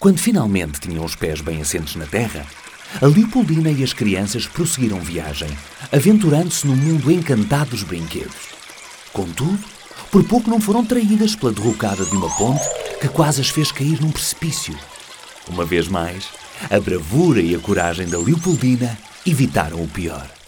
Quando finalmente tinham os pés bem assentes na terra, a Leopoldina e as crianças prosseguiram viagem, aventurando-se no mundo encantado dos brinquedos. Contudo, por pouco não foram traídas pela derrocada de uma ponte que quase as fez cair num precipício. Uma vez mais, a bravura e a coragem da Leopoldina evitaram o pior.